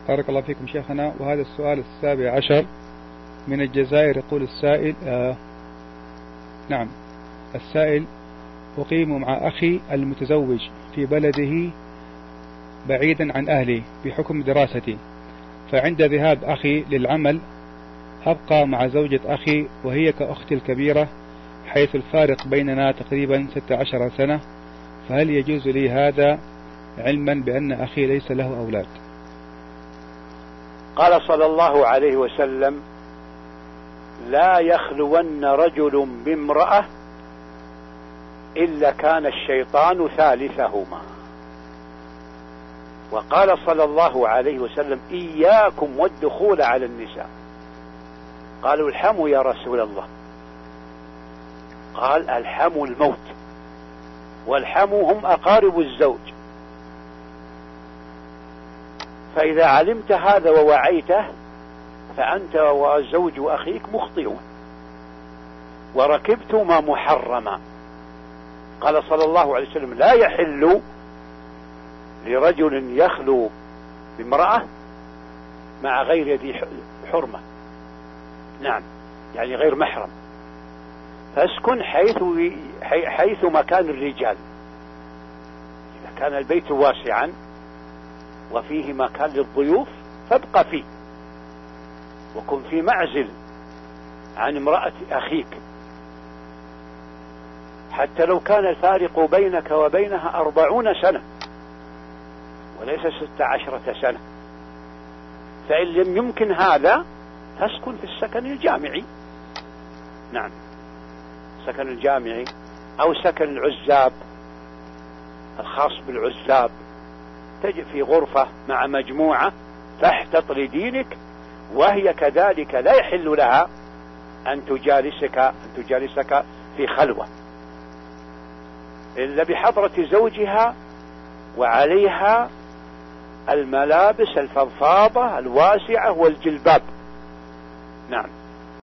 بارك الله فيكم شيخنا. وهذا السؤال 17 من الجزائر. يقول السائل نعم، السائل: أقيم مع أخي المتزوج في بلده بعيدا عن أهلي بحكم دراستي، فعند ذهاب أخي للعمل أبقى مع زوجة أخي وهي كأختي الكبيرة، حيث الفارق بيننا تقريبا 16 سنة، فهل يجوز لي هذا علما بأن أخي ليس له أولاد؟ قال صلى الله عليه وسلم: لا يخلون رجل بامرأة إلا كان الشيطان ثالثهما. وقال صلى الله عليه وسلم: إياكم والدخول على النساء. قالوا: الحم يا رسول الله؟ قال: الحم الموت، والحم هم أقارب الزوج. فإذا علمت هذا ووعيته فأنت وزوج أخيك مخطئون وركبتما محرما. قال صلى الله عليه وسلم: لا يحل لرجل يخلو بامرأة مع غير ذي حرمة، نعم، يعني غير محرم. فاسكن حيث مكان الرجال. إذا كان البيت واسعا وفيه مكان للضيوف فابقى فيه، وكن في معزل عن امرأة أخيك، حتى لو كان الفارق بينك وبينها 40 سنة وليس 16 سنة. فإن لم يمكن هذا تسكن في السكن الجامعي، نعم، سكن الجامعي أو سكن العزاب الخاص بالعزاب، تجد في غرفة مع مجموعة، فاحتط لدينك، وهي كذلك لا يحل لها أن تجالسك في خلوة إلا بحضرة زوجها وعليها الملابس الفضفاضة الواسعة والجلباب، نعم.